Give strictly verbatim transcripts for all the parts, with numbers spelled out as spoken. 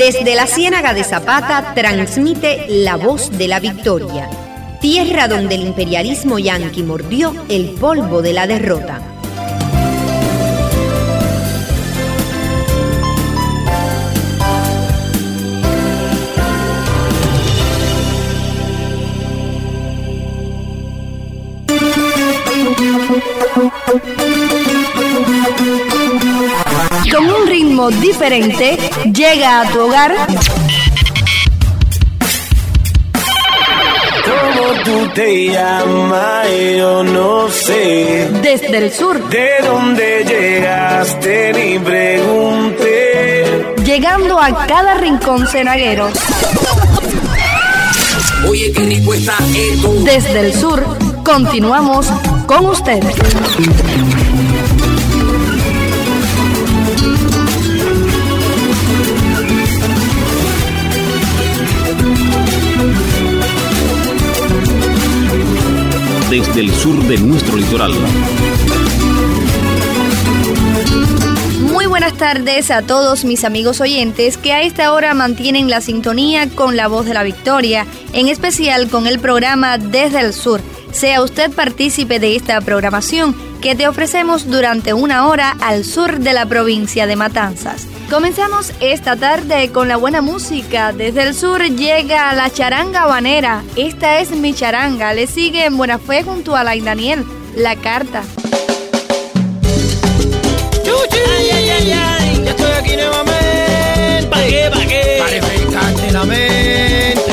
Desde la Ciénaga de Zapata transmite La Voz de la Victoria, tierra donde el imperialismo yanqui mordió el polvo de la derrota. Con un ritmo diferente, llega a tu hogar. ¿Cómo tú te llamas? Yo no sé. Desde el sur. ¿De dónde llegaste? Ni pregunté. Llegando a cada rincón cenaguero. Oye, qué rico está esto. Desde el sur, continuamos con ustedes. Desde el sur de nuestro litoral. Muy buenas tardes a todos mis amigos oyentes que a esta hora mantienen la sintonía con La Voz de la Victoria, en especial con el programa Desde el Sur. Sea usted partícipe de esta programación que te ofrecemos durante una hora al sur de la provincia de Matanzas. Comenzamos esta tarde con la buena música. Desde el sur llega la charanga habanera. Esta es mi charanga. Le sigue en Buena Fe junto a Alain Daniel, La Carta. Ay, ay, ay, ay, ya estoy aquí nuevamente. ¿Pa' qué, pa' qué? Para refrescarte la mente.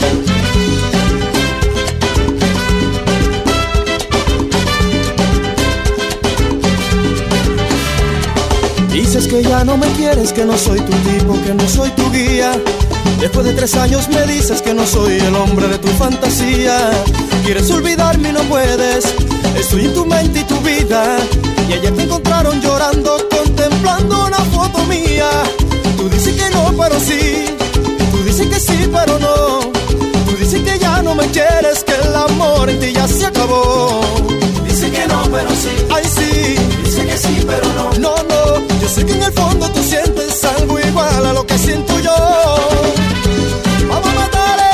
Dices que ya no me quieres, que no soy tu tipo, que no soy tu guía. Después de tres años me dices que no soy el hombre de tu fantasía. Quieres olvidarme y no puedes, estoy en tu mente y tu vida. Y ayer te encontraron llorando, contemplando una foto mía. Tú dices que no, pero sí. Tú dices que sí, pero no. Tú dices que ya no me quieres, que el amor en ti ya se acabó. Dice que no, pero sí. Ay, sí. Dice que sí, pero no. No, no. Yo sé que en el fondo tú sientes algo igual a lo que siento yo. Vamos a matarle.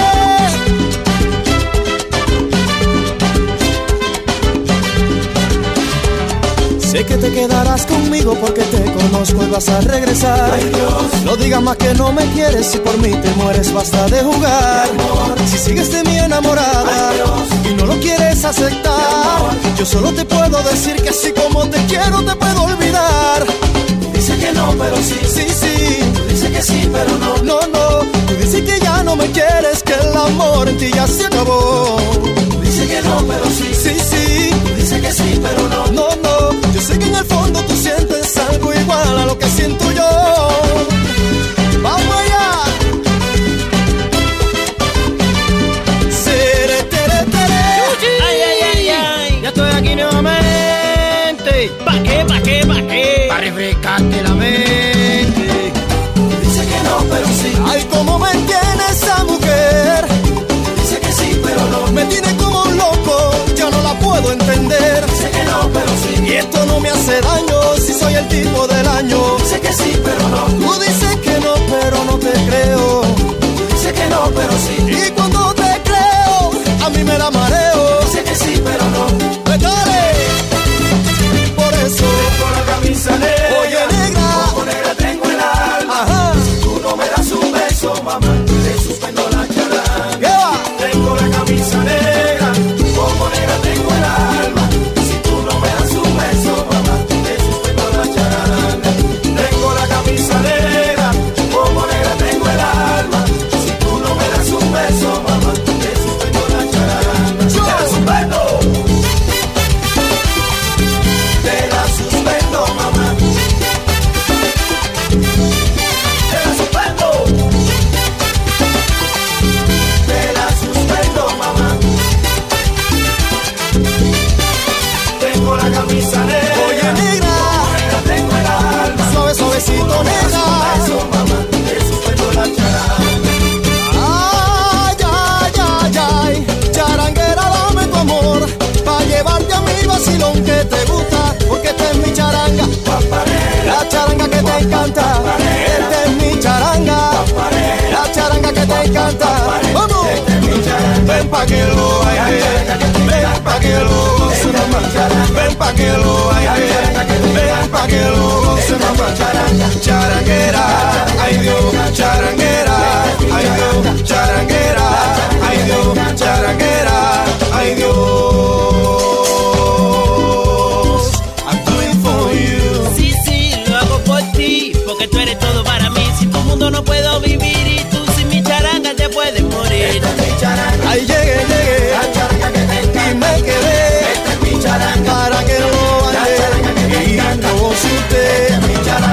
Sé que te quedarás conmigo porque te conozco y vas a regresar. Ay, Dios. No digas más que no me quieres, si por mí te mueres basta de jugar. Si sigues de mí enamorada, ay, y no lo quieres aceptar, yo solo te puedo decir que así como te quiero te puedo olvidar. Dice que no, pero sí, sí, sí. Tú dices que sí, pero no, no, no. Tú dices que ya no me quieres, que el amor en ti ya se acabó. Dice que no, pero sí, sí, sí. Tú dices que sí, pero no, no, no. Yo sé que en el fondo tú sientes algo igual a lo que siento yo. ¡Vamos allá! Sere, tere, tere. Ay, ay, ay, ay. Ya estoy aquí nuevamente. ¿Pa' qué, pa' qué, pa' qué? Para refrescarte la mente. Dice que no, pero sí. Ay, cómo me tiene esa mujer. Dice que sí, pero no. Me tiene como un loco, ya no la puedo entender. Dice que no, pero sí. Y esto no me hace daño si soy el tipo del año. Dice que sí, pero no. Tú dices que no, pero no te creo. Dice que no, pero sí. Y cuando te creo, a mí me da mareo. Dice que sí, pero no. ¡Dale! Por eso tengo la camisa negra. Oye, negra. Como negra tengo el alma. Ajá. Si tú no me das un beso, mamá, te suspendo la charanga. ¿Qué va? Tengo la camisa negra. Como negra tengo el alma. Si tú no me das un beso, mamá, te suspendo la charanga. Tengo la camisa negra. Como negra tengo el alma. Si tú no me das un beso, mamá, te suspendo la charanga.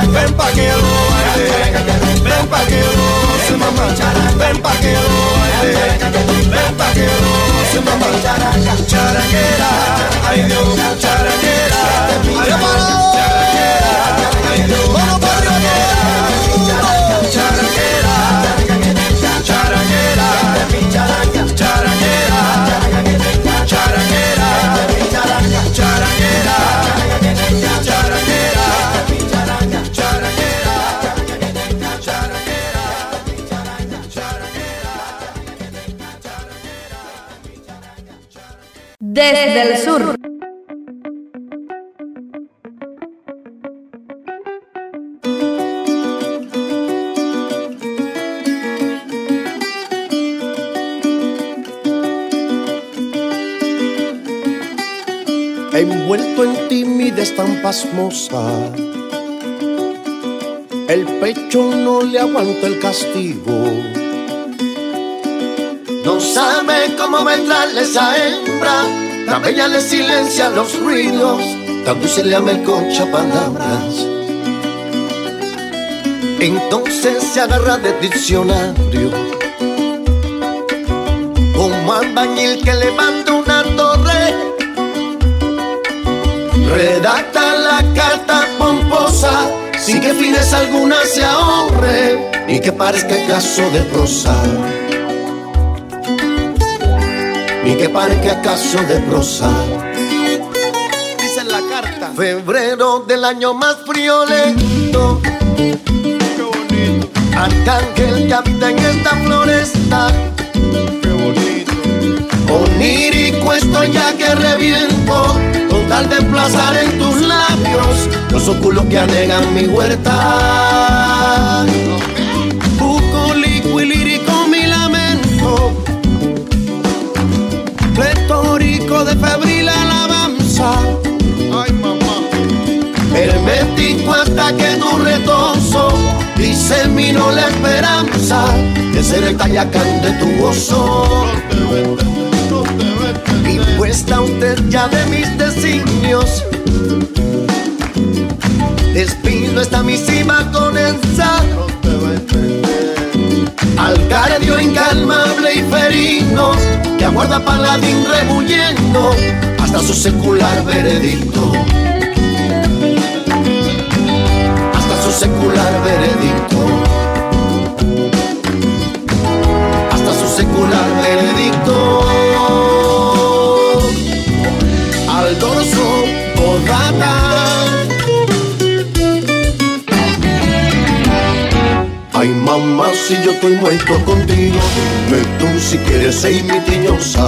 ven pa' que lo baile, ven pa' que lo goce, mamá, ven pa' que lo baile, ven pa' que lo goce, mamá, charanguera, ay Dios, charanguera, ay Dios, charanguera, ay Dios, vamos pa' arriba, charanguera, charanguera, charanguera, charanguera, charanguera, charanguera, charanguera, Desde el sur. Envuelto en timidez tan pasmosa, el pecho no le aguanta el castigo. No sabe cómo bailarle esa hembra, tan bella le silencia los ruidos, tan dulce le amelconcha palabras. Entonces se agarra de diccionario, como albañil que levanta una torre. Redacta la carta pomposa, sin que fines alguna se ahorre, ni que parezca caso de prosa, ni que parezca caso de prosa. Dice en la carta, febrero del año más friolento, qué bonito, arcángel que habita en esta floresta, qué bonito, onírico estoy ya que reviento, con tal de emplazar en tus labios los óculos que anegan mi huerta. Bucólico y lírico mi lamento, pletórico de febril alabanza. ay mamá, Hermético hasta que tu retozo diseminó la esperanza de ser el Tayacán de tu gozo. no te vete, no te vete, Y puesta usted ya de mis designios, despido esta misiva con esa no te va a entender. algardio incalmable y ferino que aguarda paladín rebulliendo hasta su secular veredicto, hasta su secular veredicto, hasta su secular veredicto. Al dorso borrata, ay mamá, si yo estoy muerto contigo, dime tú si quieres ser mi tiñosa.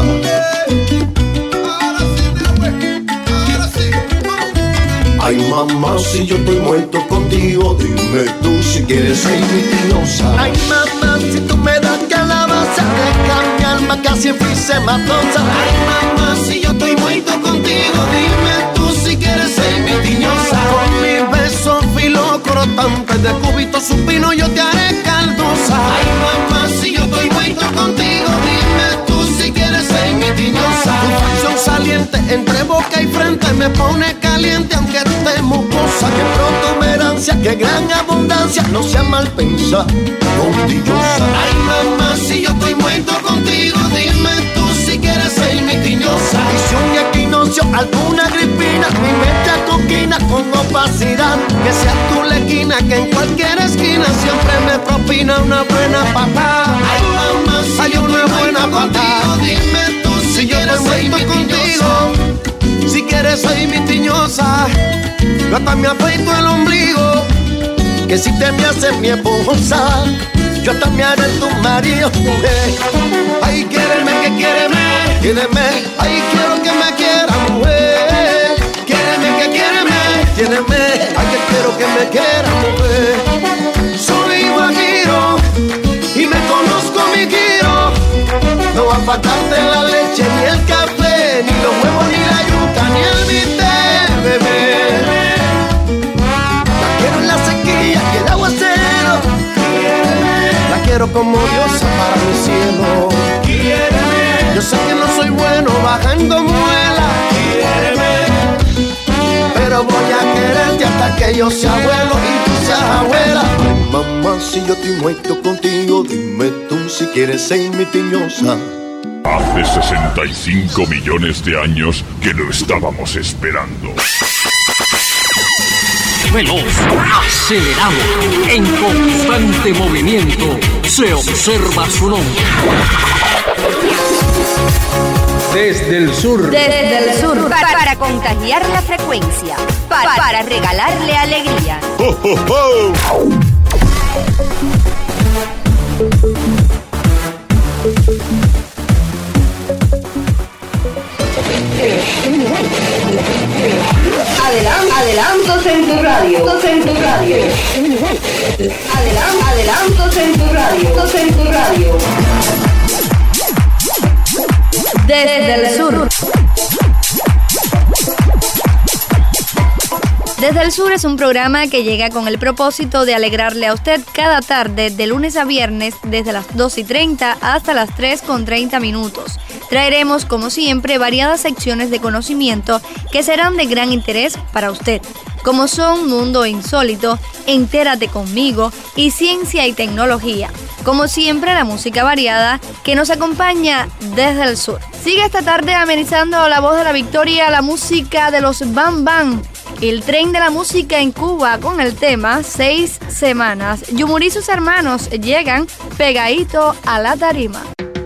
Ahora sí, dime, ahora sí, vamos. Ay mamá, si yo estoy muerto contigo, dime tú si quieres ser mi tiñosa. Ay mamá, si tú me das calabaza, deja mi alma casi fuise matosa. Ay mamá, si yo estoy muerto contigo, dime tú si quieres ser mi tiñosa. Con mi beso filo cortante de cúbito supino yo te haré caldosa. Ay mamá, si yo estoy muerto contigo, dime tú si quieres ser mi tiñosa. Tu facción saliente entre boca y frente me pone caliente aunque esté mucosa. Que protuberancia, que gran abundancia, no sea mal pensada, condillosa. Ay mamá, si yo estoy muerto contigo, dime tú si quieres ser mi tiñosa. Visión y equinoccio, alguna gripina, mi mente acoquina con opacidad. Que sea tu lequina, que en cualquier esquina siempre me propina una buena patada. Ay mamá, si hay una buena patada, dime tú si yo estoy muerto contigo, si quieres ser mi tiñosa. Yo hasta me afeito el ombligo, que si te me haces mi esposa, yo hasta me haré tu marido, mujer. Ay, quiéreme, que quiéreme, quiéreme. Ay, quiero que me quiera, mujer. Quiéreme, que quiéreme, quiéreme. Ay, que quiero que me quiera, mujer. Soy guajiro y me conozco mi giro. No va a faltarte la leche, ni el café, ni los huevos, ni la yuca, ni el bistec, bebé. La quiero en la sequía y el aguacero. La quiero como diosa para mi cielo. Yo sé que no soy bueno bajando muela, pero voy a quererte hasta que yo sea abuelo y tú seas mamá, si yo estoy muerto contigo, dime tú si quieres ser mi tiñosa. Hace sesenta y cinco millones de años que lo estábamos esperando. Veloz, acelerado, en constante movimiento, se observa su nombre. Desde el sur. Desde el sur. Para, para contagiar la frecuencia. Para, para regalarle alegría. ¡Oh, oh, oh! Adelan- adelantos en tu radio. En tu radio. Adelan- adelantos en tu radio. En tu radio. Desde el sur. Desde el Sur es un programa que llega con el propósito de alegrarle a usted cada tarde, de lunes a viernes, desde las dos y treinta hasta las tres con treinta minutos. Traeremos, como siempre, variadas secciones de conocimiento que serán de gran interés para usted, como son Mundo Insólito, Entérate Conmigo y Ciencia y Tecnología. Como siempre, la música variada que nos acompaña desde el sur. Sigue esta tarde amenizando la voz de la victoria, la música de los Bam Bam, el tren de la música en Cuba con el tema Seis Semanas. Yumuri y sus hermanos llegan pegadito a la tarima.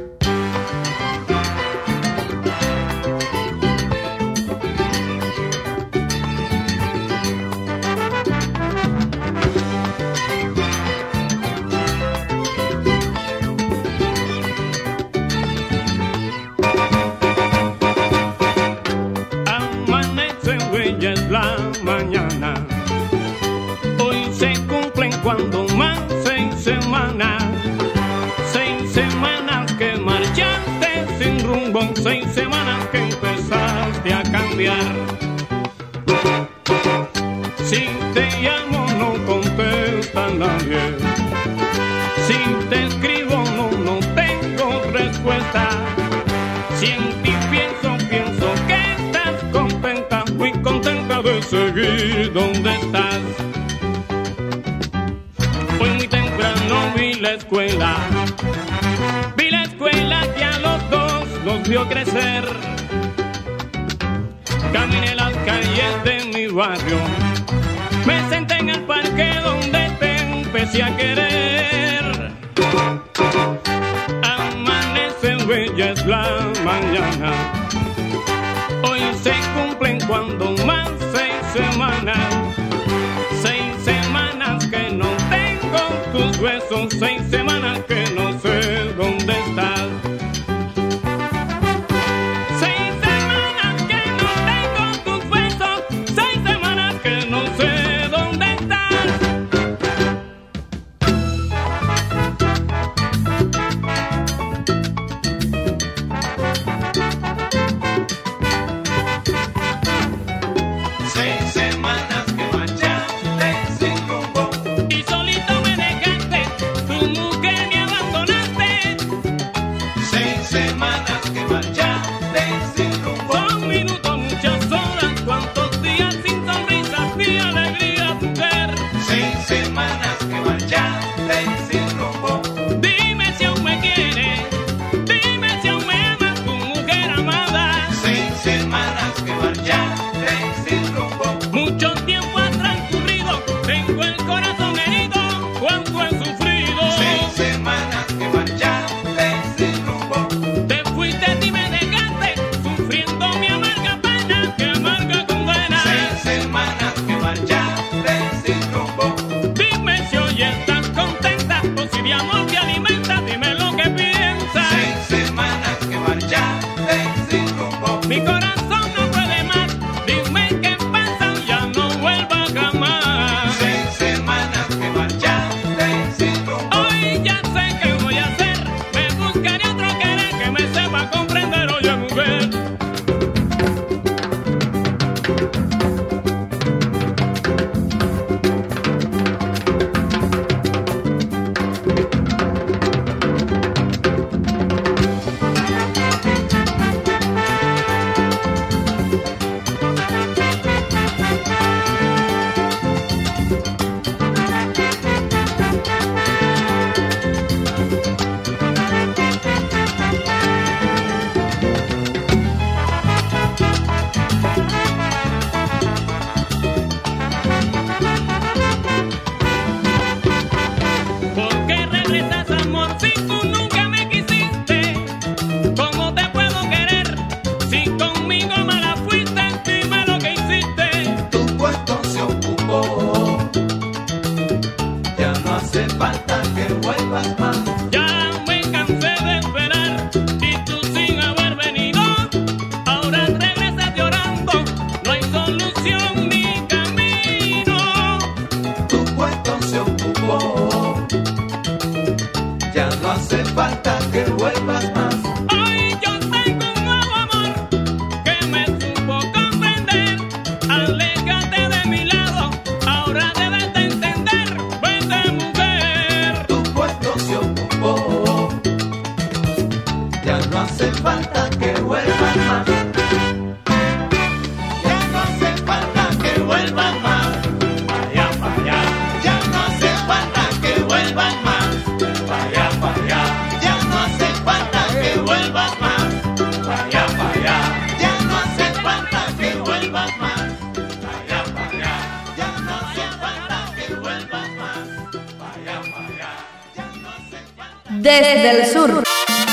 La mañana, hoy se cumplen cuando más seis semanas, seis semanas que marchaste sin rumbo, seis semanas que empezaste a cambiar. Si te llamo no contesta nadie, si te escribo no, no tengo respuesta, si en ti pienso, pienso que estás contenta, muy contenta de seguir donde estás. Hoy muy temprano vi la escuela, vi la escuela que a los dos nos vio crecer. Caminé las calles de mi barrio, me senté en el parque donde te empecé a querer. Amanece bella es la mañana, hoy se cumplen cuando más seis semanas, seis semanas que no tengo tus besos, seis semanas que no sé dónde estás. Seis semanas que no tengo tus besos, seis semanas que no sé dónde estás. desde el sur.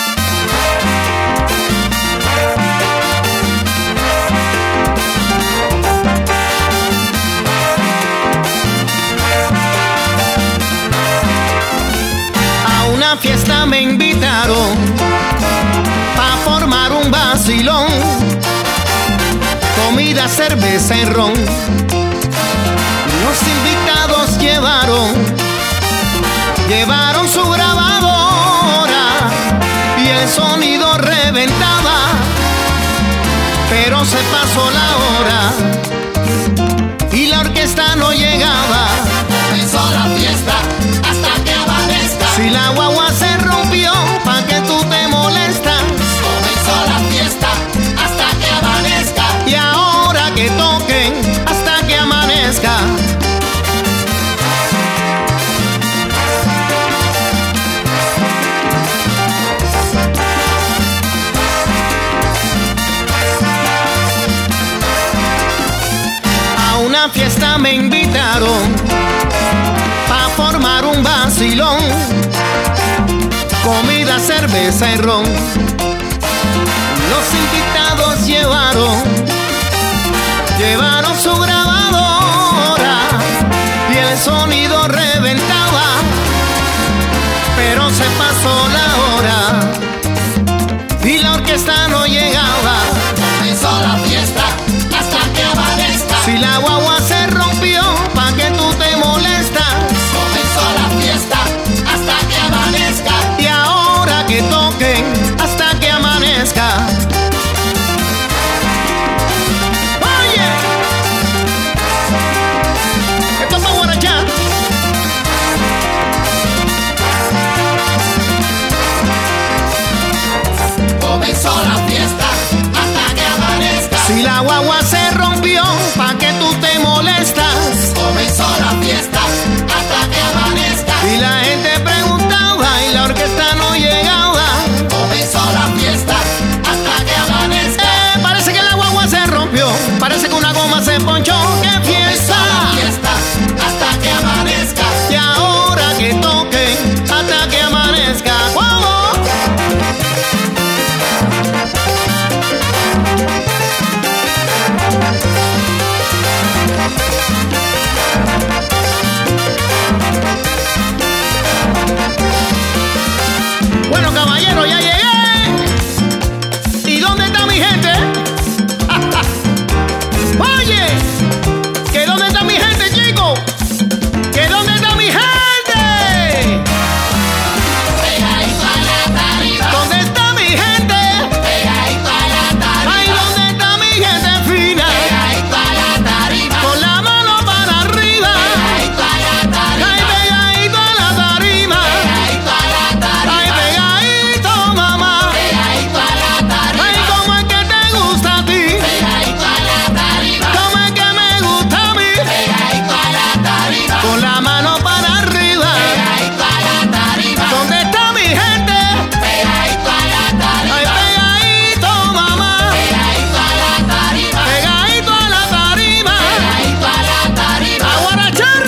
A una fiesta me invitaron pa' formar un vacilón, comida, cerveza y ron. Los invitados llevaron, llevaron su grabadora y el sonido reventaba, pero se pasó la hora y la orquesta no llegaba. Comenzó la fiesta hasta que amanezca. Si la guagua se rompió, ¿pa' qué tú te molestas? Comenzó la fiesta hasta que amanezca. Y ahora que toquen hasta que amanezca. A una fiesta me invitaron pa' formar un vacilón, comida, cerveza y ron. Los invitados llevaron, llevaron su grabadora y el sonido reventaba, pero se pasó la hora y la orquesta no llegaba. Comenzó la fiesta hasta que amanezca. Si la guagua se rompió, ¿pa' qué tú te molestas? Comenzó la fiesta hasta que amanezca. Y ahora que toquen hasta que amanezca. Oye, esto es pa' guarachar. Comenzó la fiesta hasta que amanezca. Si la guagua se rompió, ¿pa' qué tú te molestas? Comenzó la fiesta hasta que amanezca. Y la gente preguntaba y la orquesta no llegaba. Comenzó la fiesta hasta que amanezca. Eh, parece que la guagua se rompió, parece que una goma se ponchó. ¡Qué fiesta! Comenzó la fiesta hasta que amanezca. Y ahora que toquen hasta que amanezca. ¡Wow! Bueno, caballero, ya llegué. ¿Y dónde está mi gente? Oye, ¿que dónde está mi gente, chico? ¿Que dónde está mi gente? Pegadito a la tarima. ¿Dónde está mi gente? Pegadito a la tarima. Ay, ¿dónde está mi gente fina? Pegadito a la tarima. Con la mano para arriba. Pegadito a la tarima. Ay, pegadito a la tarima. Pegadito a la tarima. Ay, pegadito, mamá. Pegadito a la tarima. Ay, ¿cómo es que te gusta a ti? Pegadito a la tarima. ¿Cómo es que me gusta a mí? Pegadito a la tarima. Con la mano para arriba. Pegadito a la tarima. ¿Dónde está mi gente? Pegadito a la tarima. Ay, pegadito, mamá. Pegadito a la tarima. Pegadito a la tarima. Pegadito a la tarima. A guarachar.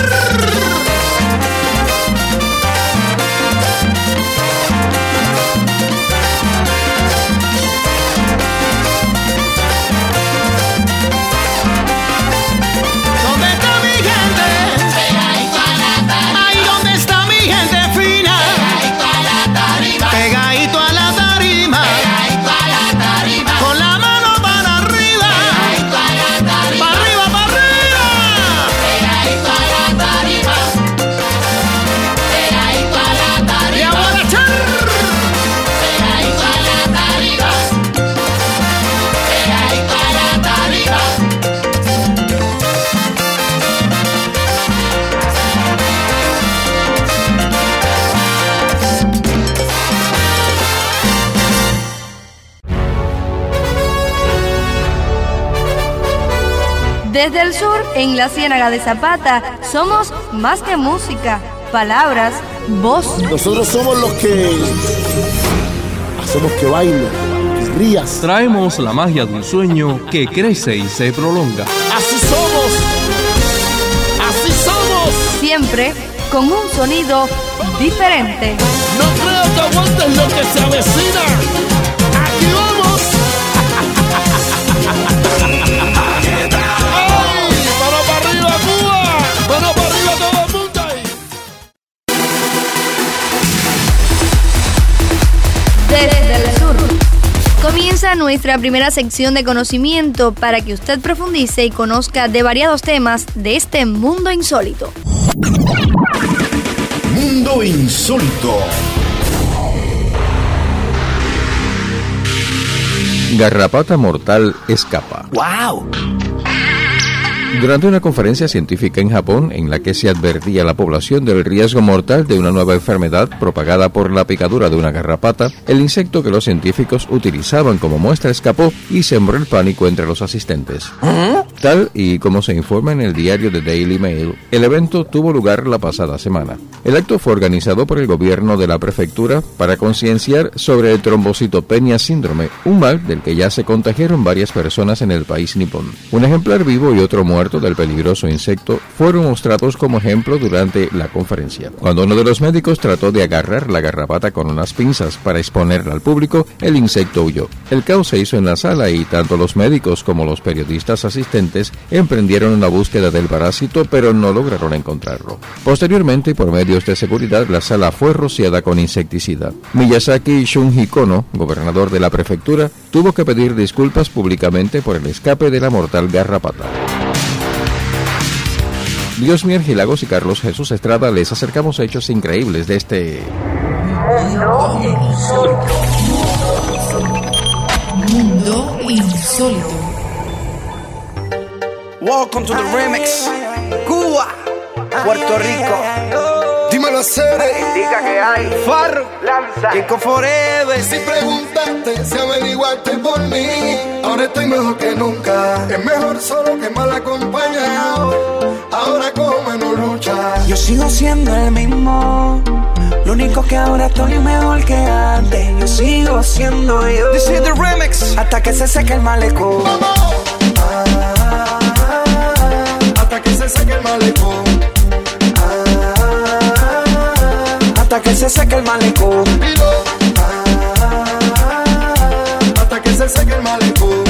¿Dónde está mi gente? Pegadito a la tarima. Ay, ¿dónde está mi gente fina? Pegadito a la tarima. Pegadito a la tarima. Pegadito a la tarima. Con la mano para arriba. Pegadito a la tarima. Para arriba, para arriba. Pegadito a la tarima. Pegadito a la Y a tarima. guarachar. Pegadito a la tarima. Pegadito a la tarima. Desde el sur, en la Ciénaga de Zapata, somos más que música, palabras, voz. Nosotros somos los que hacemos que baile, que rías. Traemos la magia de un sueño que crece y se prolonga. Así somos, así somos. Siempre con un sonido diferente. No creo que aguantes lo que se avecina. Aquí vamos. ¡Ay! ¡Mano para arriba, Cuba! ¡Mano para arriba todo el mundo ahí! Desde el sur. Comienza nuestra primera sección de conocimiento para que usted profundice y conozca de variados temas de este mundo insólito. Mundo insólito. Garrapata mortal escapa. ¡Wow! Durante una conferencia científica en Japón, en la que se advertía a la población del riesgo mortal de una nueva enfermedad propagada por la picadura de una garrapata, el insecto que los científicos utilizaban como muestra escapó y sembró el pánico entre los asistentes. ¿Ah? Tal y como se informa en el diario The Daily Mail, el evento tuvo lugar la pasada semana. El acto fue organizado por el gobierno de la prefectura para concienciar sobre el trombocitopenia síndrome, un mal del que ya se contagiaron varias personas en el país nipón. Un ejemplar vivo y otro muerto del peligroso insecto fueron mostrados como ejemplo durante la conferencia. Cuando uno de los médicos trató de agarrar la garrapata con unas pinzas para exponerla al público, el insecto huyó. El caos se hizo en la sala y tanto los médicos como los periodistas asistentes emprendieron una búsqueda del parásito, pero no lograron encontrarlo. Posteriormente, por medios de seguridad, la sala fue rociada con insecticida. Miyazaki Shunji Kono, gobernador de la prefectura, tuvo que pedir disculpas públicamente por el escape de la mortal garrapata. Dios Mier Gilagos y Carlos Jesús Estrada les acercamos hechos increíbles de este Mundo insólito. Mundo insólito. Welcome to the remix. Cuba, Puerto Rico. Dímelo, Cere. Indica que hay. Farro. Lanza. Kiko Forever. Si preguntaste, si averiguaste por mí, ahora estoy mejor que nunca. Es mejor solo que mal acompañado. Ahora como menos lucha. Yo sigo siendo el mismo. Lo único que ahora estoy mejor que antes. Yo sigo siendo yo. This is the remix. Hasta que se seque el malecón. Ah, hasta que se seque el malecón. Hasta que se seque el malecón. Ah, hasta que se seque el malecón.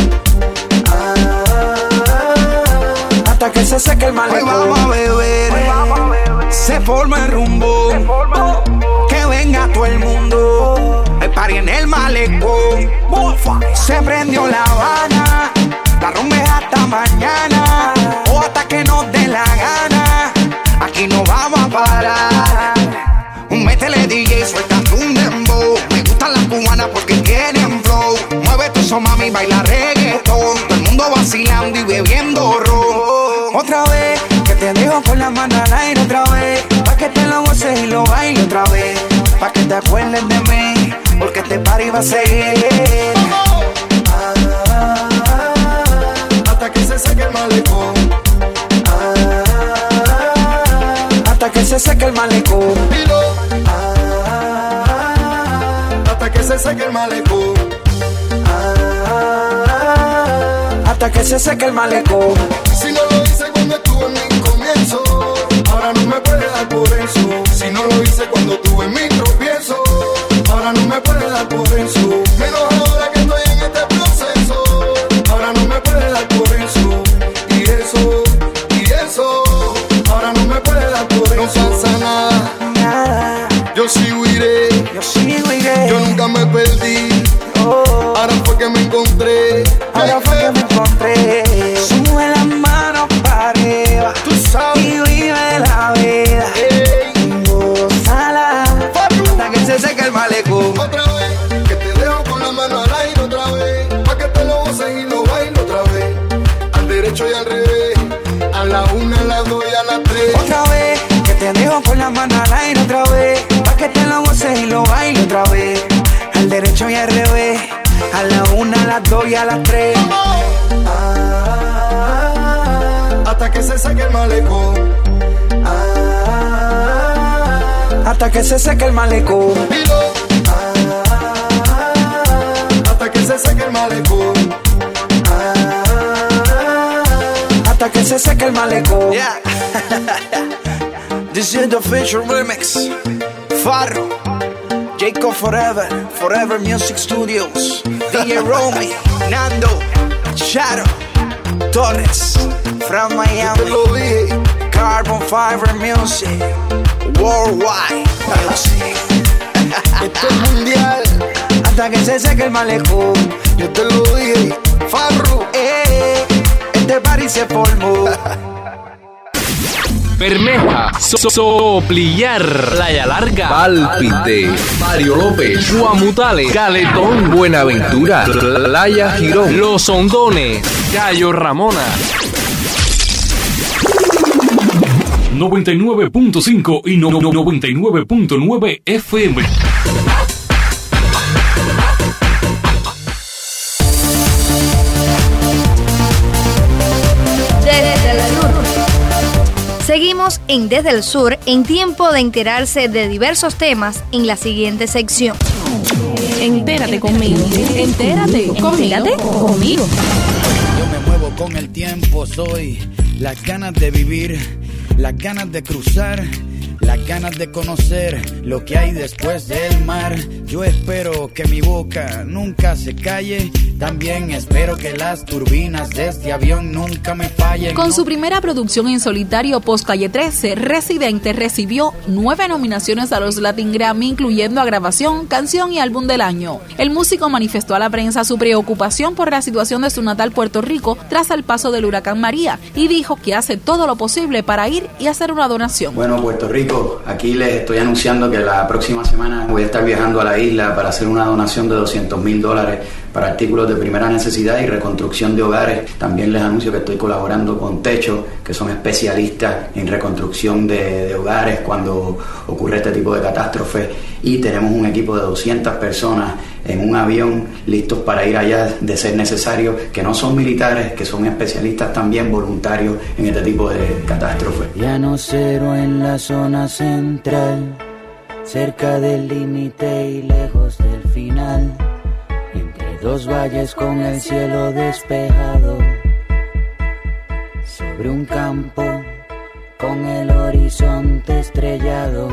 Ah, hasta que se seque el malecón. Hoy vamos a beber. Hoy vamos a beber. Se forma el rumbo. Se forma. Que venga todo el mundo. El party en el malecón. Se prendió La Habana. La rumba es hasta mañana. O hasta que nos dé la gana. Aquí no vamos a parar. Métele D J, suelta un dembow. Me gustan las cubanas porque tienen flow. Mueve tu eso, mami, baila reggaetón. Todo el mundo vacilando y bebiendo ron. Otra vez, que te dejo con la mano al aire otra vez. Pa' que te lo goces y lo bailes otra vez. Pa' que te acuerdes de mí, porque este party va a seguir. Ah, ah, ah, hasta que se seque el malecón. Ah, ah, hasta que se seque el malecón. Hasta que se seque el malecón. Ah, hasta que se seque el malecón. Si no lo hice cuando estuve en mi comienzo, ahora no me puede dar por eso. Si no lo hice cuando tuve mi tropiezo, ahora no me puede dar por eso. Menos ahora que estoy en este proceso, ahora no me puede dar por eso. Y eso, y eso, ahora no me puede dar por eso. No pasa nada, nada. Yo sigo iré, yo sigo iré. Yo nunca me perdí. Oh. Ahora fue que me encontré. Ahora fue que me encontré. Sube las manos para arriba. Tú sabes. Y vive la vida. Ey. Y gózala. Hasta que se seque el malecón. Otra vez, que te dejo con la mano al aire otra vez. Pa' que te lo goces y lo bailes otra vez. Al derecho y al revés. A la una, a las dos y a las tres. Otra vez, que te dejo con la mano al aire otra vez. Pa' que te lo goces y lo bailes otra vez. Al derecho y al revés. A la una, a las dos y a las tres. Ah, hasta que se seque el malecón. Ah, hasta que se seque el malecón. Ah, hasta que se seque el malecón. Ah, hasta que se seque el malecón. Yeah. This is the official remix. Farro, Jacob Forever, Forever Music Studios, D J Romy, Nando, Shadow, Torres, from Miami, Carbon Fiber Music, Worldwide Music. Esto es mundial. Hasta que se seque el malecón. Yo te lo dije, Farro. Eh, este party se formó. Bermeja, so Soplillar, Playa Larga, Pálpite, Mario López, Guamutales, Caletón, Buenaventura, Playa Girón, Los Hondones, Cayo Ramona. noventa y nueve punto cinco y no, no, noventa y nueve punto nueve F M. Desde el sur. Seguimos en Desde el Sur, en tiempo de enterarse de diversos temas en la siguiente sección. Entérate conmigo. Entérate conmigo. Entérate conmigo. Yo me muevo con el tiempo, soy las ganas de vivir, las ganas de cruzar, las ganas de conocer lo que hay después del mar. Yo espero que mi boca nunca se calle. También espero que las turbinas de este avión nunca me fallen. Con su primera producción en solitario post Calle trece, Residente recibió nueve nominaciones a los Latin Grammy, incluyendo a grabación, canción y álbum del año. El músico manifestó a la prensa su preocupación por la situación de su natal Puerto Rico tras el paso del huracán María y dijo que hace todo lo posible para ir y hacer una donación. Bueno, Puerto Rico, aquí les estoy anunciando que la próxima semana voy a estar viajando a la isla para hacer una donación de doscientos mil dólares para artículos de primera necesidad y reconstrucción de hogares. También les anuncio que estoy colaborando con Techo, que son especialistas en reconstrucción de, de hogares cuando ocurre este tipo de catástrofe, y tenemos un equipo de doscientas personas en un avión listos para ir allá de ser necesario, que no son militares, que son especialistas también voluntarios en este tipo de catástrofes. Llano cero en la zona central, cerca del límite y lejos del final, entre dos valles con el cielo despejado, sobre un campo con el horizonte estrellado.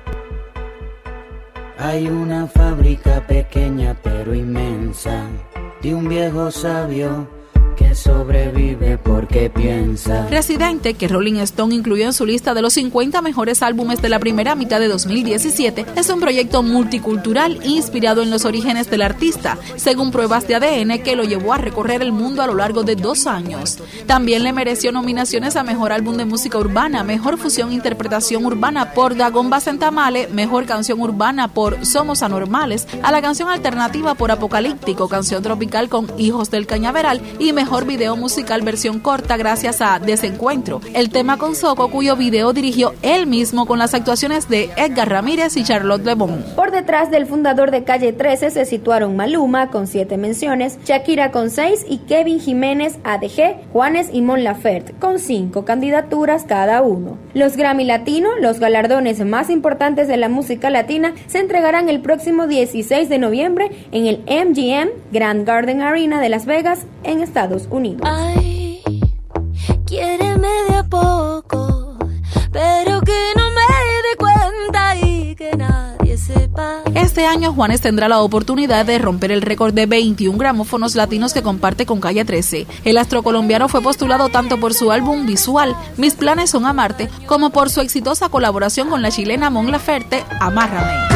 Hay una fábrica pequeña pero inmensa de un viejo sabio que sobrevive porque piensa. Residente, que Rolling Stone incluyó en su lista de los cincuenta mejores álbumes de la primera mitad de dos mil diecisiete, es un proyecto multicultural inspirado en los orígenes del artista, según pruebas de A D N que lo llevó a recorrer el mundo a lo largo de dos años. También le mereció nominaciones a Mejor Álbum de Música Urbana, Mejor Fusión e Interpretación Urbana por Dagón Basentamale, Mejor Canción Urbana por Somos Anormales, a la canción alternativa por Apocalíptico, canción tropical con Hijos del Cañaveral y Mejor Video Musical versión corta gracias a Desencuentro, el tema con Soco, cuyo video dirigió él mismo con las actuaciones de Edgar Ramírez y Charlotte Lebón. Por detrás del fundador de Calle trece se situaron Maluma con siete menciones, Shakira con seis y Kevin Jiménez, A D G, Juanes y Mon Laferte con cinco candidaturas cada uno. Los Grammy Latino, los galardones más importantes de la música latina, se entregarán el próximo dieciséis de noviembre en el M G M Grand Garden Arena de Las Vegas, en Estados Unidos. Ay, quiéreme de a poco, pero que no me dé cuenta y que nadie sepa. Este año Juanes tendrá la oportunidad de romper el récord de veintiún gramófonos latinos que comparte con Calle trece. El astro colombiano fue postulado tanto por su álbum visual Mis planes son amarte, como por su exitosa colaboración con la chilena Mon Laferte, Amárrame.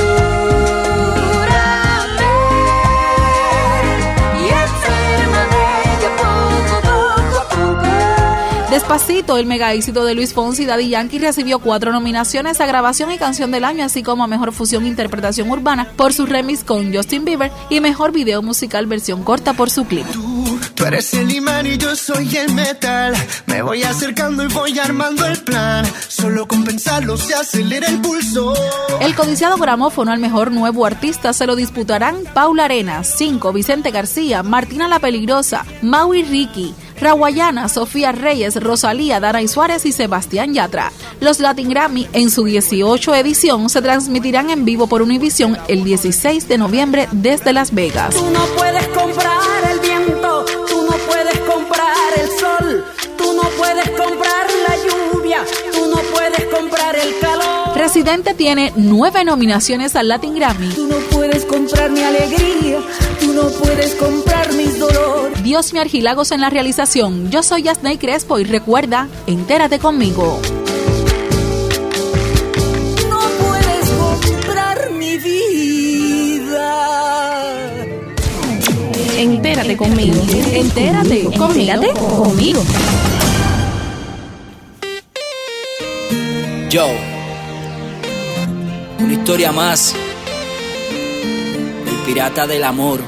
Despacito, el mega éxito de Luis Fonsi y Daddy Yankee, recibió cuatro nominaciones a Grabación y Canción del Año, así como a Mejor Fusión e Interpretación Urbana por su remix con Justin Bieber y Mejor Video Musical versión corta por su clip. Tú, tú eres el imán y yo soy el metal. Me voy acercando y voy armando el plan. Solo con pensarlo se acelera el pulso. El codiciado gramófono al Mejor Nuevo Artista se lo disputarán Paula Arenas, cinco, Vicente García, Martina La Peligrosa, Maui Ricky, Rawayana, Sofía Reyes, Rosalía, Dana y Suárez y Sebastián Yatra. Los Latin Grammy en su dieciocho edición se transmitirán en vivo por Univision el dieciséis de noviembre desde Las Vegas. Tú no puedes comprar el viento, tú no puedes comprar el sol, tú no puedes comprar la lluvia, tú no puedes comprar el calor. Residente Residente tiene nueve nominaciones al Latin Grammy. Tú no puedes comprar mi alegría, tú no puedes comprar mis dolores. Dios me Argilagos en la realización. Yo soy Yasney Crespo y recuerda, entérate conmigo. No puedes comprar mi vida. Entérate conmigo. Entérate. Entérate conmigo. Yo, una historia más. El pirata del amor.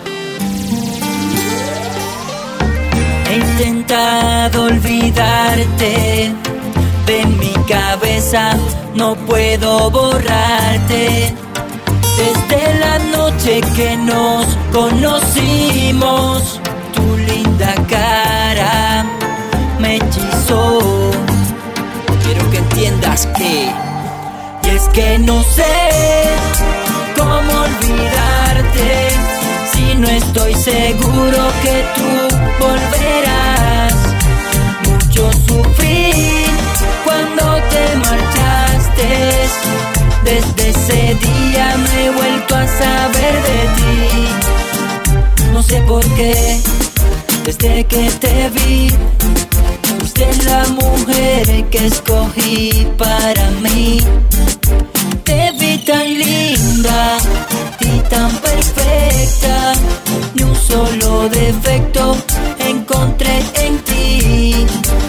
He intentado olvidarte de mi cabeza, no puedo borrarte. Desde la noche que nos conocimos, tu linda cara me hechizó. Quiero que entiendas que, y es que no sé cómo olvidarte si no estoy seguro que tú volverás. Mucho sufrí cuando te marchaste, desde ese día me he vuelto a saber de ti. No sé por qué, desde que te vi, fuiste la mujer que escogí para mí. Te vi tan linda y tan perfecta, ni un solo defecto encontré en ti.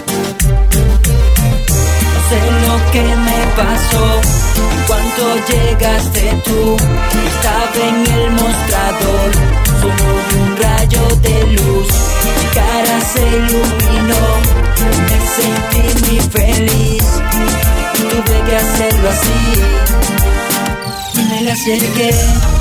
No sé lo que me pasó, en cuanto llegaste tú, estaba en el mostrador, solo vi un rayo de luz, mi cara se iluminó, me sentí muy feliz, tuve que hacerlo así. Me la acerqué,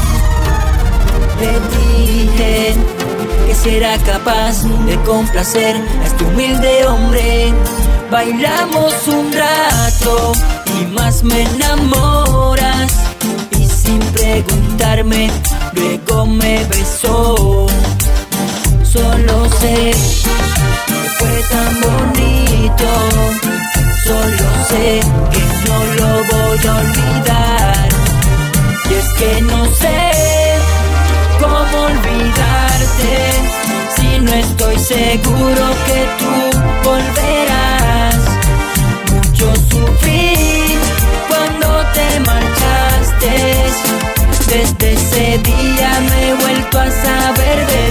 le dije que será capaz de complacer a este humilde hombre. Bailamos un rato y más me enamoras, y sin preguntarme luego me besó. Solo sé que fue tan bonito, solo sé que no lo voy a olvidar. Y es que no sé cómo olvidarte si no estoy seguro que tú volverás. Mucho sufrí cuando te marchaste, desde ese día me he vuelto a saber de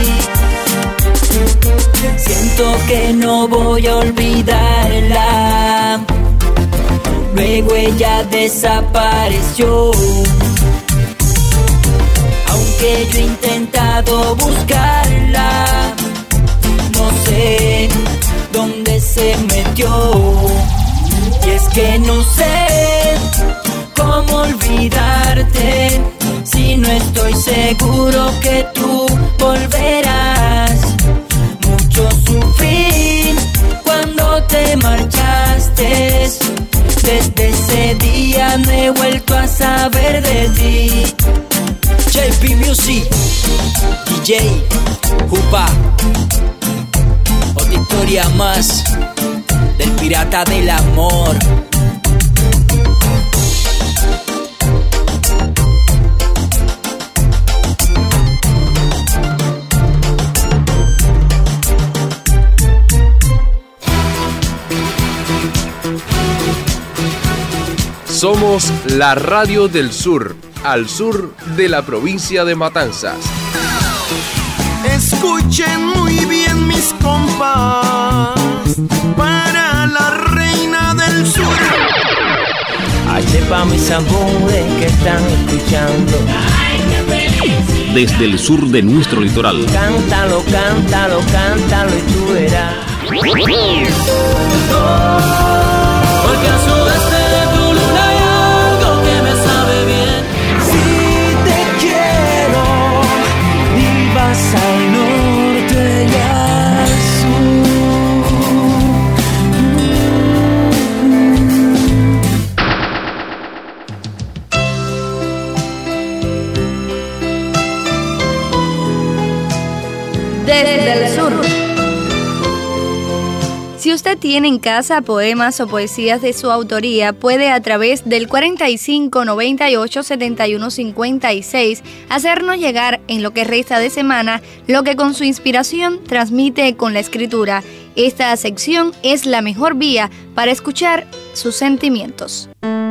ti. Siento que no voy a olvidarla, luego ella desapareció. Aunque yo he intentado buscarla, no sé dónde se metió. Y es que no sé cómo olvidarte si no estoy seguro que tú volverás. Mucho sufrí cuando te marchaste, desde ese día me he vuelto a saber de ti. J P Music, D J, Jupa, otra historia más del pirata del amor. Somos la radio del sur, al sur de la provincia de Matanzas. Escuchen muy bien mis compas, para la reina del sur. Este pa' mis amores que están escuchando. Desde el sur de nuestro litoral. Cántalo, cántalo, cántalo y tú verás. Porque al sudeste de tu luna hay algo que me sabe bien. Si te quiero, vivas al norte y al Desde el sur. Si usted tiene en casa poemas o poesías de su autoría, puede a través del cuarenta y cinco noventa y ocho setenta y uno cincuenta y seis hacernos llegar en lo que resta de semana lo que con su inspiración transmite con la escritura. Esta sección es la mejor vía para escuchar sus sentimientos.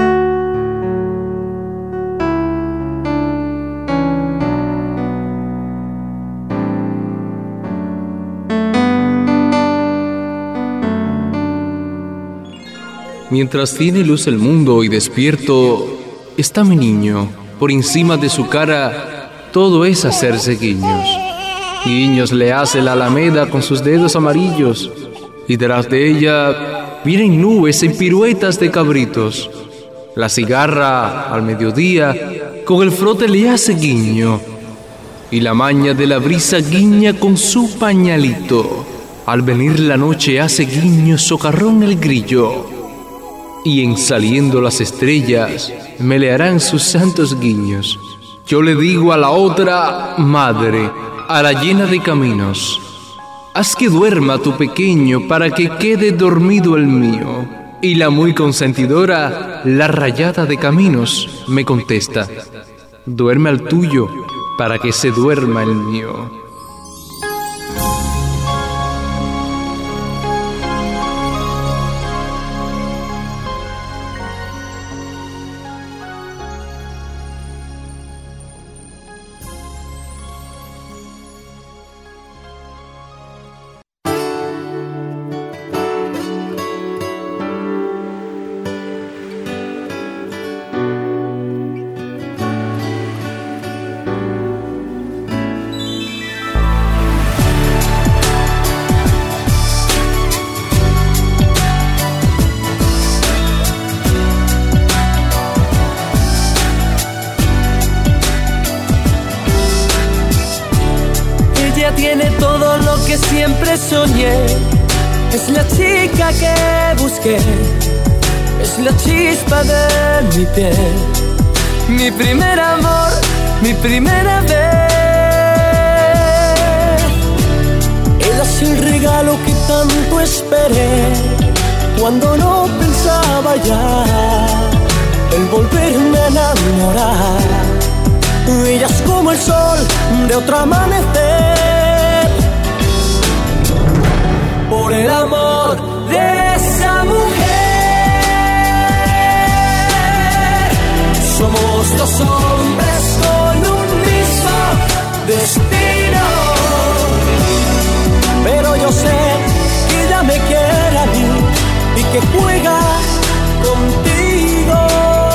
Mientras tiene luz el mundo y despierto, está mi niño. Por encima de su cara, todo es hacerse guiños. Guiños le hace la alameda con sus dedos amarillos, y detrás de ella vienen nubes en piruetas de cabritos. La cigarra, al mediodía, con el frote le hace guiño, y la maña de la brisa guiña con su pañalito. Al venir la noche hace guiño socarrón el grillo, y en saliendo las estrellas me le harán sus santos guiños. Yo le digo a la otra madre, a la llena de caminos, haz que duerma tu pequeño para que quede dormido el mío. Y la muy consentidora, la rayada de caminos, me contesta, duerme al tuyo para que se duerma el mío. Siempre soñé, es la chica que busqué, es la chispa de mi piel, mi primer amor, mi primera vez. Ella es el regalo que tanto esperé, cuando no pensaba ya en volverme a enamorar. Ella es como el sol de otro amanecer. Por el amor de esa mujer, somos dos hombres con un mismo destino. Pero yo sé que ella me quiere a mí y que juega contigo.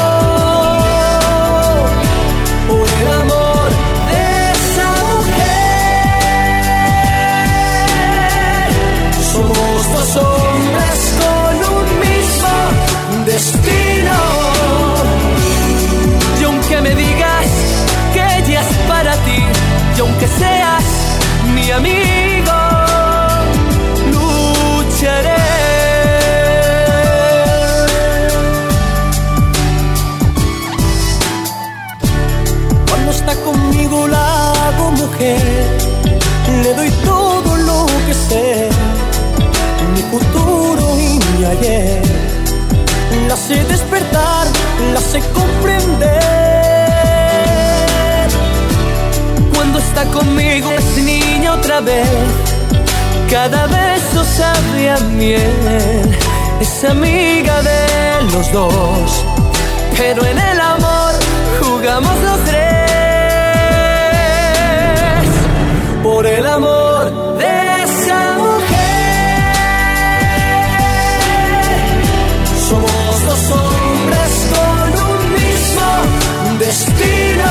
Por el amor de esa mujer, somos dos hombres con un mismo destino. Y aunque me digas que ella es para ti, y aunque seas mi amigo, lucharé. Cuando está conmigo la hago mujer, le doy todo lo que sé, mi futuro y mi ayer. La sé despertar, la sé comprender. Cuando está conmigo es niña otra vez, cada beso sabe a miel. Es amiga de los dos, pero en el amor jugamos los tres. Por el amor de esa mujer, somos dos hombres con un mismo destino.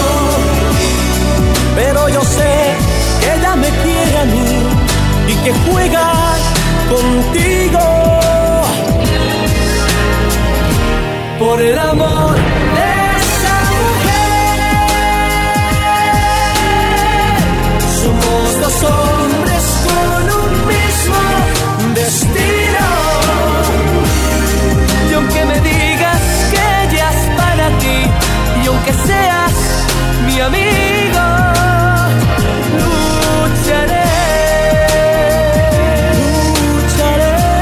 Pero yo sé que ella me quiere a mí y que juega contigo. Por el amor de esa mujer, somos dos hombres con un mismo destino. Y aunque me digas que ella es para ti, y aunque seas mi amigo, lucharé, lucharé.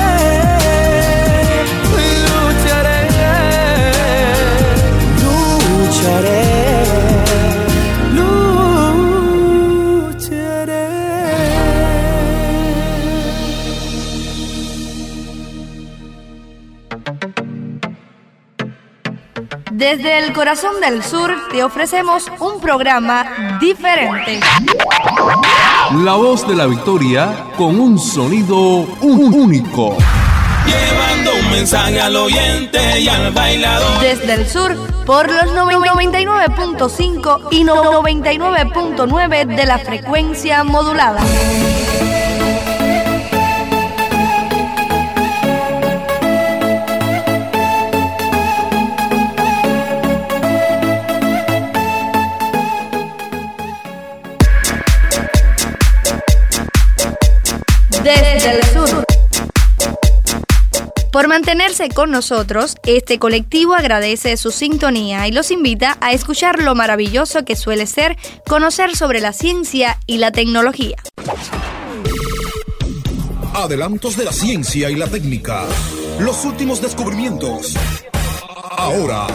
Desde el corazón del sur te ofrecemos un programa diferente. La voz de la victoria con un sonido único. Llevando un mensaje al oyente y al bailador. Desde el sur, por los noventa y nueve punto cinco y noventa y nueve punto nueve de la frecuencia modulada. Desde el sur. Por mantenerse con nosotros, este colectivo agradece su sintonía y los invita a escuchar lo maravilloso que suele ser conocer sobre la ciencia y la tecnología. Adelantos de la ciencia y la técnica. Los últimos descubrimientos. Ahora.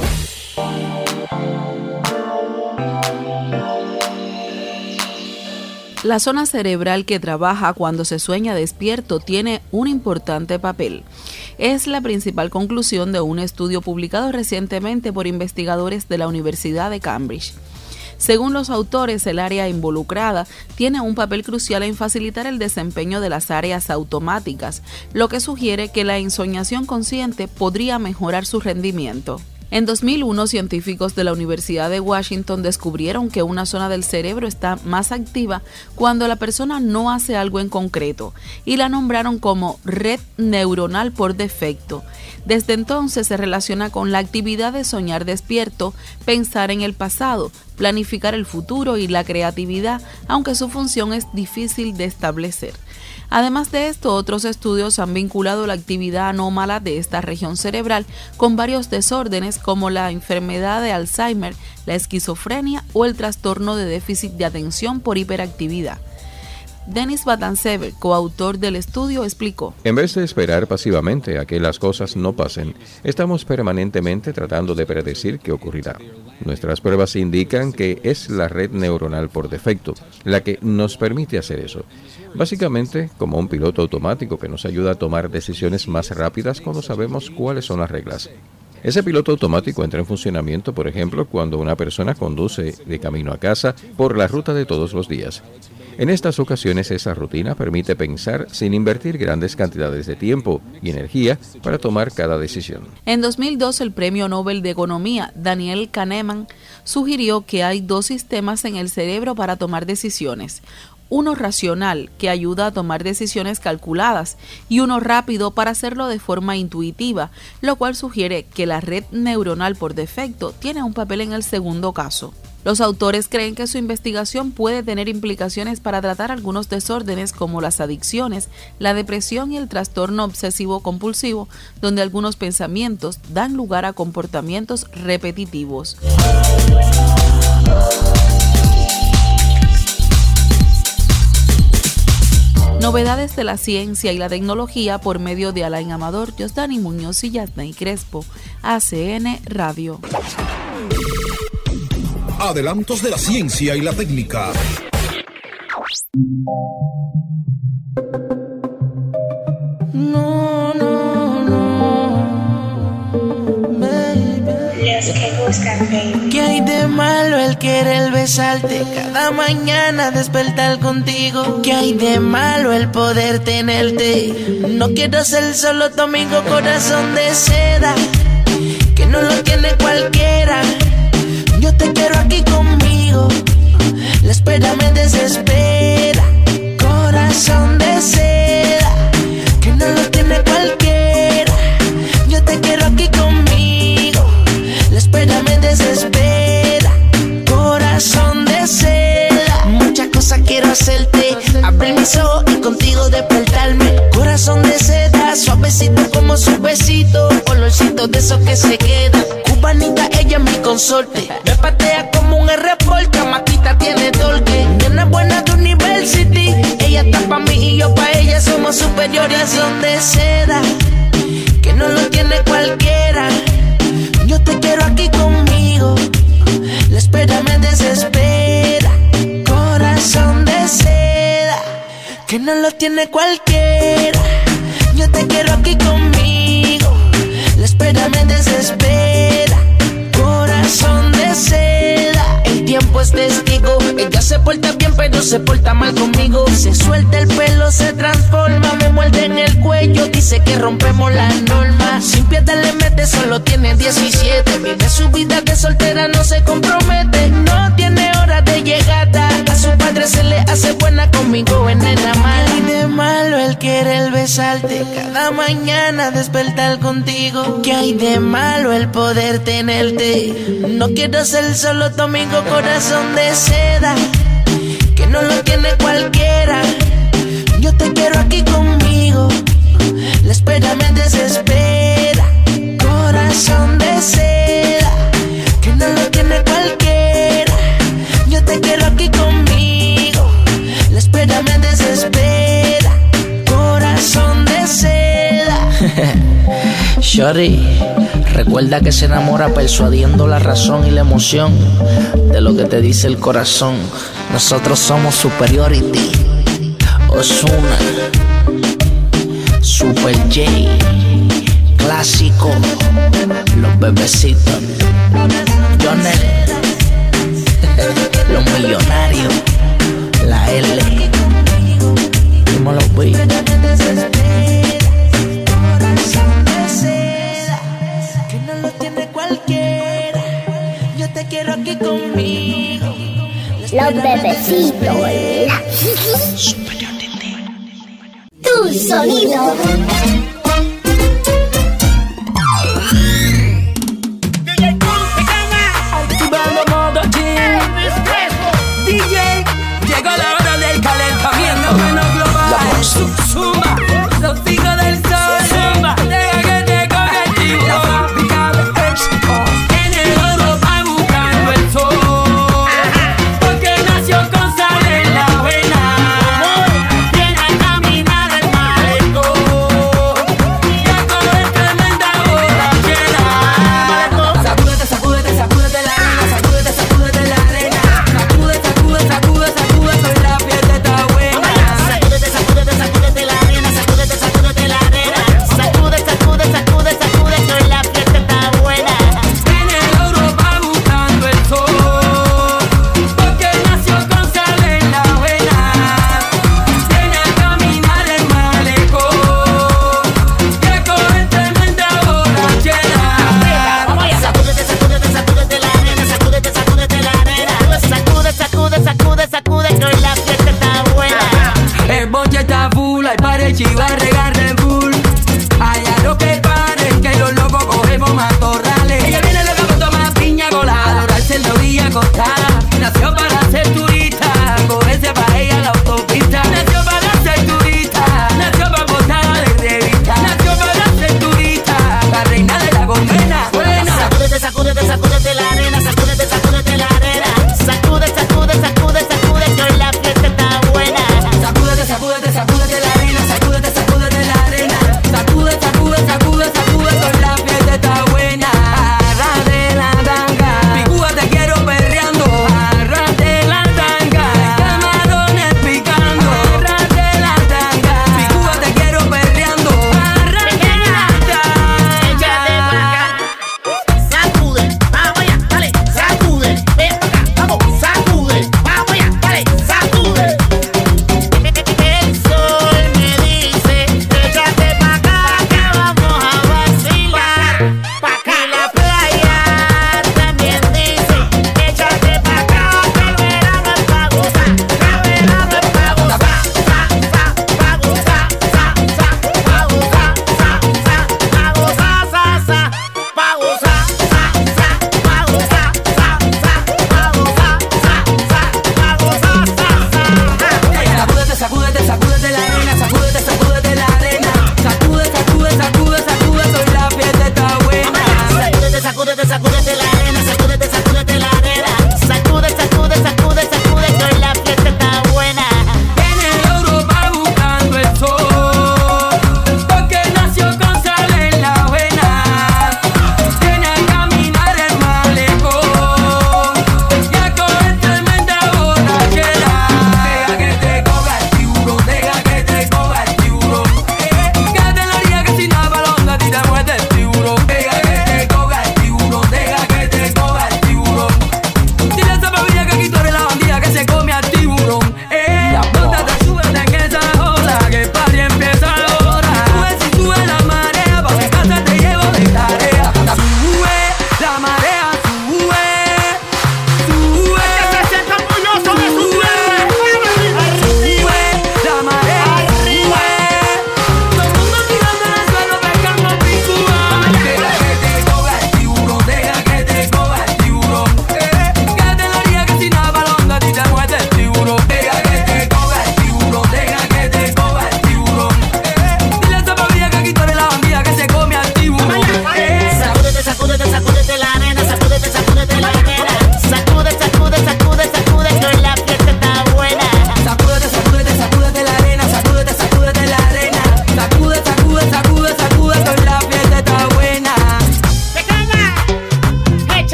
La zona cerebral que trabaja cuando se sueña despierto tiene un importante papel. Es la principal conclusión de un estudio publicado recientemente por investigadores de la Universidad de Cambridge. Según los autores, el área involucrada tiene un papel crucial en facilitar el desempeño de las áreas automáticas, lo que sugiere que la ensoñación consciente podría mejorar su rendimiento. En dos mil uno, científicos de la Universidad de Washington descubrieron que una zona del cerebro está más activa cuando la persona no hace algo en concreto y la nombraron como red neuronal por defecto. Desde entonces se relaciona con la actividad de soñar despierto, pensar en el pasado, planificar el futuro y la creatividad, aunque su función es difícil de establecer. Además de esto, otros estudios han vinculado la actividad anómala de esta región cerebral con varios desórdenes como la enfermedad de Alzheimer, la esquizofrenia o el trastorno de déficit de atención por hiperactividad. Denis Batansever, coautor del estudio, explicó: En vez de esperar pasivamente a que las cosas no pasen, estamos permanentemente tratando de predecir qué ocurrirá. Nuestras pruebas indican que es la red neuronal por defecto la que nos permite hacer eso. Básicamente, como un piloto automático que nos ayuda a tomar decisiones más rápidas cuando sabemos cuáles son las reglas. Ese piloto automático entra en funcionamiento, por ejemplo, cuando una persona conduce de camino a casa por la ruta de todos los días. En estas ocasiones, esa rutina permite pensar sin invertir grandes cantidades de tiempo y energía para tomar cada decisión. En dos mil dos, el Premio Nobel de Economía, Daniel Kahneman, sugirió que hay dos sistemas en el cerebro para tomar decisiones. Uno racional, que ayuda a tomar decisiones calculadas, y uno rápido para hacerlo de forma intuitiva, lo cual sugiere que la red neuronal por defecto tiene un papel en el segundo caso. Los autores creen que su investigación puede tener implicaciones para tratar algunos desórdenes como las adicciones, la depresión y el trastorno obsesivo-compulsivo, donde algunos pensamientos dan lugar a comportamientos repetitivos. Novedades de la ciencia y la tecnología por medio de Alain Amador, Josdani Muñoz y Yasnay Crespo. A C N Radio. Adelantos de la ciencia y la técnica. No, no, no, baby. Los que buscan, baby. ¿Qué hay de malo el querer besarte? Cada mañana despertar contigo. ¿Qué hay de malo el poder tenerte? No quiero ser solo tu amigo, corazón de seda, que no lo tiene cualquiera. Yo te quiero aquí conmigo, la espera me desespera. Corazón de seda, que no lo tiene cualquiera. Yo te quiero aquí conmigo, la espera me desespera. Corazón de seda, muchas cosas quiero hacerte, abrir mis ojos y contigo despertarme. Corazón de seda, suavecito como su besito, olorcito de esos que se quedan. Cubanita, ella es mi consorte, me patea como un R-Porta, Matita tiene torque. Nena buena de University, ella está pa' mí y yo pa' ella, somos superiores. Son de seda, que no lo tiene cualquiera. Yo te quiero aquí conmigo, la espera me desespera. Corazón de seda, que no lo tiene cualquiera. Yo te quiero aquí conmigo, la espera me desespera. porta bien pero se porta mal conmigo. Se suelta el pelo, se transforma, me muerde en el cuello, dice que rompemos las normas. Sin piedad le mete, solo tiene diecisiete. Vive su vida de soltera, no se compromete. No tiene hora de llegada, a su padre se le hace buena, conmigo en nena mala. Y de malo él quiere el besarte, cada mañana despertar contigo. ¿Qué hay de malo el poder tenerte? No quiero ser solo tu amigo, corazón de seda, que no lo tiene cualquiera. Yo te quiero aquí conmigo, la espera me desespera. Corazón de seda, que no lo tiene cualquiera. Yo te quiero aquí conmigo, la espera me desespera. Corazón de seda. Shorty, recuerda que se enamora persuadiendo la razón y la emoción de lo que te dice el corazón. Nosotros somos Superiority, Ozuna, Super J, Clásico, Los Bebecitos, Jonel, Los Millonarios, la L, dímelo, güey. Cualquiera, yo te quiero aquí conmigo. Los Bebecitos. Tu sonido. Activando modo D J, llegó la hora del calentamiento. La voz. Zumba, los hijos del sol. Zumba, deja que te coge el tiburón.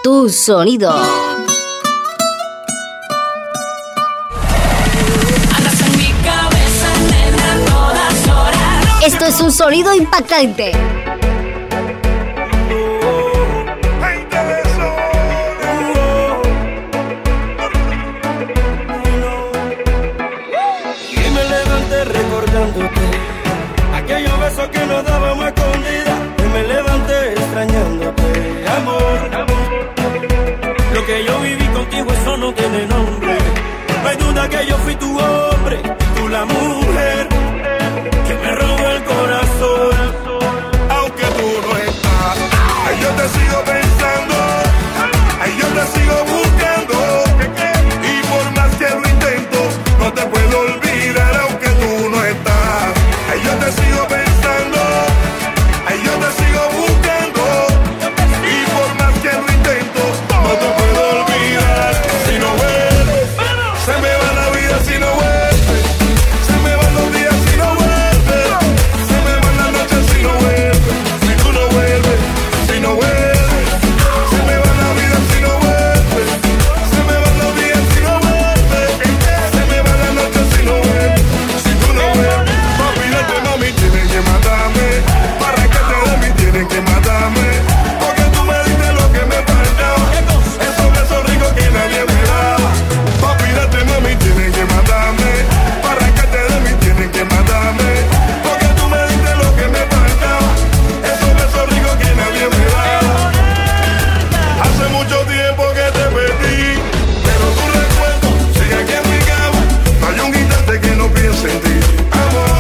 tu sonido. Esto es un sonido impactante. Y me levanté recordándote aquellos besos que nos dábamos a escondidas. Y me levanté extrañándote, amor, amor. Lo que yo viví contigo, eso no tiene nombre. No hay duda que yo fui tu hombre, tú la mujer que me robó el corazón. Aunque tú no estás, ay, yo te sigo pensando, ay, yo te sigo buscando. Y por más que lo intento, no te puedo olvidar. Aunque tú no estás, ay, yo te sigo pensando, ay, yo te sigo buscando. Y por más que lo intento, no te puedo olvidar. Si no vuelves, se me va la vida si no vuelves. Se me van los días si no vuelves. Se me van las noches si no vuelves. Si tú no vuelves, si no vuelves. Se me va la vida si no vuelves. Se me van los días si no vuelves. Se me van las noches si no vuelves. Si tú no vuelves. Papi, date, mami, tienen que matarme. Para que te de mí tienen que matarme. Porque tú me diste lo que me faltaba. Esos besos ricos que nadie me daba. Papi, date, mami, tienen que matarme. Para que te de mí tienen que matarme. Porque tú me diste lo que me faltaba. Esos besos ricos que nadie me daba. Hace mucho tiempo que te perdí, pero tu recuerdo sigue aquí en mi cama. No hay un instante que no piense en ti, amor.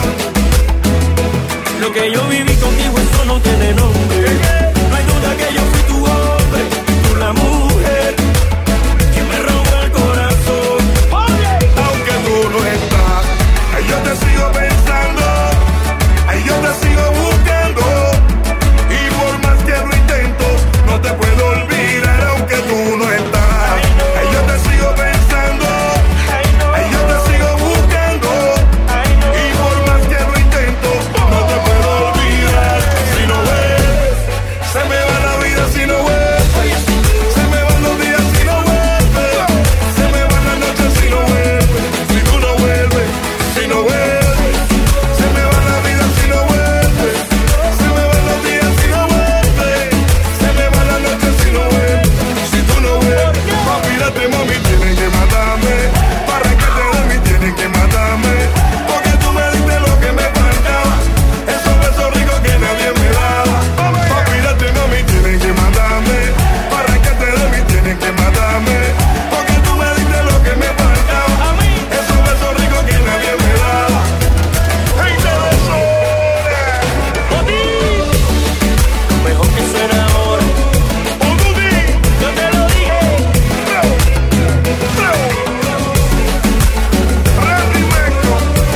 Lo que yo viví contigo, eso no tiene nombre. No hay duda que yo fui tu hombre, tú la mujer que me robó el corazón. Aunque tú no estás, ay, yo te sigo pensando, ay, yo te sigo buscando. Y por más que lo intento, no te puedo olvidar. Aunque tú no estás, ay, yo te sigo pensando, ay, yo te sigo buscando. Y por más que lo intento, no te puedo olvidar. Si no vuelves, se me va la vida si no vuelves. Se me van los días si no vuelves. Se me van las noches si no vuelves. Si tú no vuelves, si no vuelves. Se me va la vida si no vuelves. Se me van los días si no vuelves. Se me van las noches si no vuelves. Si tú no vuelves. Papi, date, mami, tienen que matarme. Para que te de mí tienen que matarme. Porque tú me diste lo que me faltaba. Esos besos ricos que nadie me daba. Papi, date, mami, tienen que matarme. Para que te de mí tienen que matarme. Porque tú me diste lo que me faltaba. Esos besos ricos que nadie me daba. Gente de sola, lo mejor que suena ahora. Yo te lo dije. Randy Meco,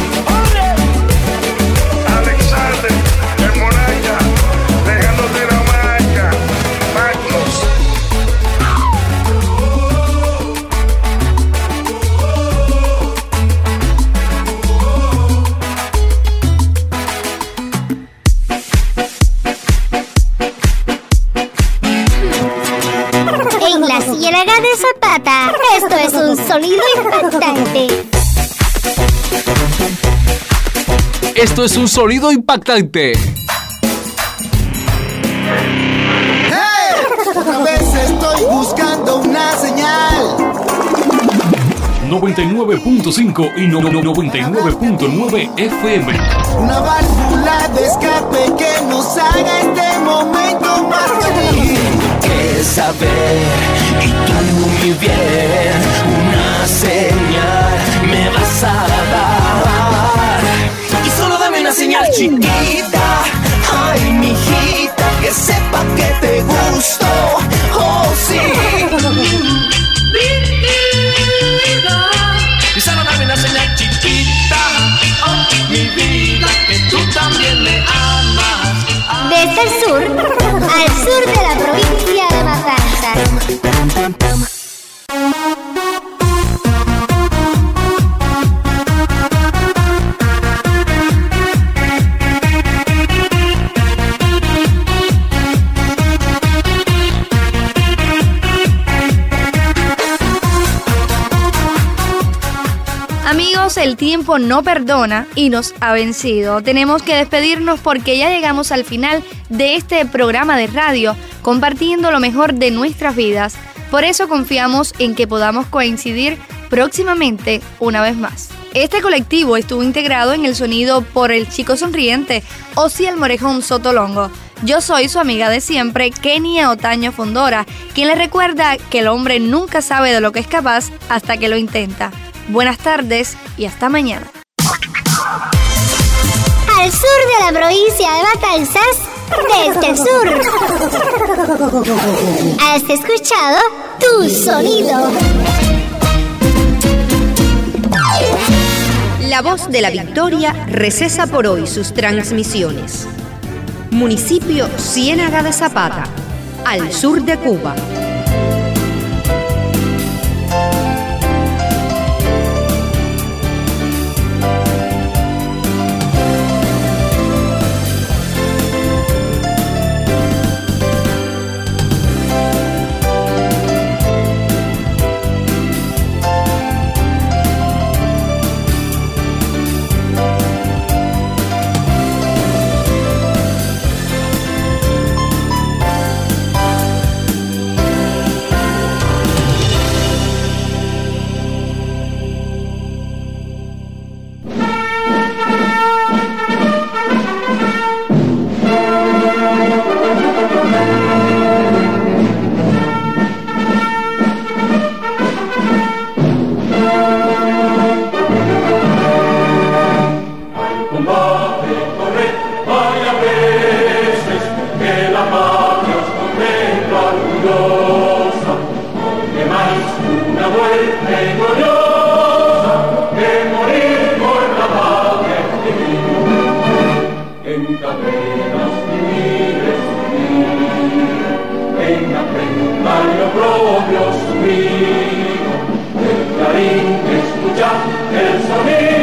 Alexander, el Monarca, dejándote la marca. Magnus. En la Ciénaga de Zapata, esto es un sonido impactante. Esto es un sonido impactante. Otra vez estoy buscando una señal. noventa y nueve punto cinco y no- no- noventa y nueve punto nueve F M. Una válvula de escape que nos haga este momento más feliz. Que saber y tú muy bien, una señal me vas a dar. Y solo dame una señal chiquita, ay mijita, que sepa que te gusto, oh sí. Y solo dame una señal chiquita, oh mi vida, que tú también me amas. Desde el sur al sur de la provincia de Matanzas. Amigos, el tiempo no perdona y nos ha vencido. Tenemos que despedirnos porque ya llegamos al final de este programa de radio, compartiendo lo mejor de nuestras vidas. Por eso confiamos en que podamos coincidir próximamente una vez más. Este colectivo estuvo integrado en el sonido por el chico sonriente Osiel Morejón Sotolongo. Yo soy su amiga de siempre, Kenia Otaño Fondora, quien le recuerda que el hombre nunca sabe de lo que es capaz hasta que lo intenta. Buenas tardes y hasta mañana. Al sur de la provincia de Matanzas, desde el sur. Has escuchado Tu Sonido. La Voz de la Victoria recesa por hoy sus transmisiones. Municipio Ciénaga de Zapata, al sur de Cuba. Propio sumido, el clarín escucha el sonido.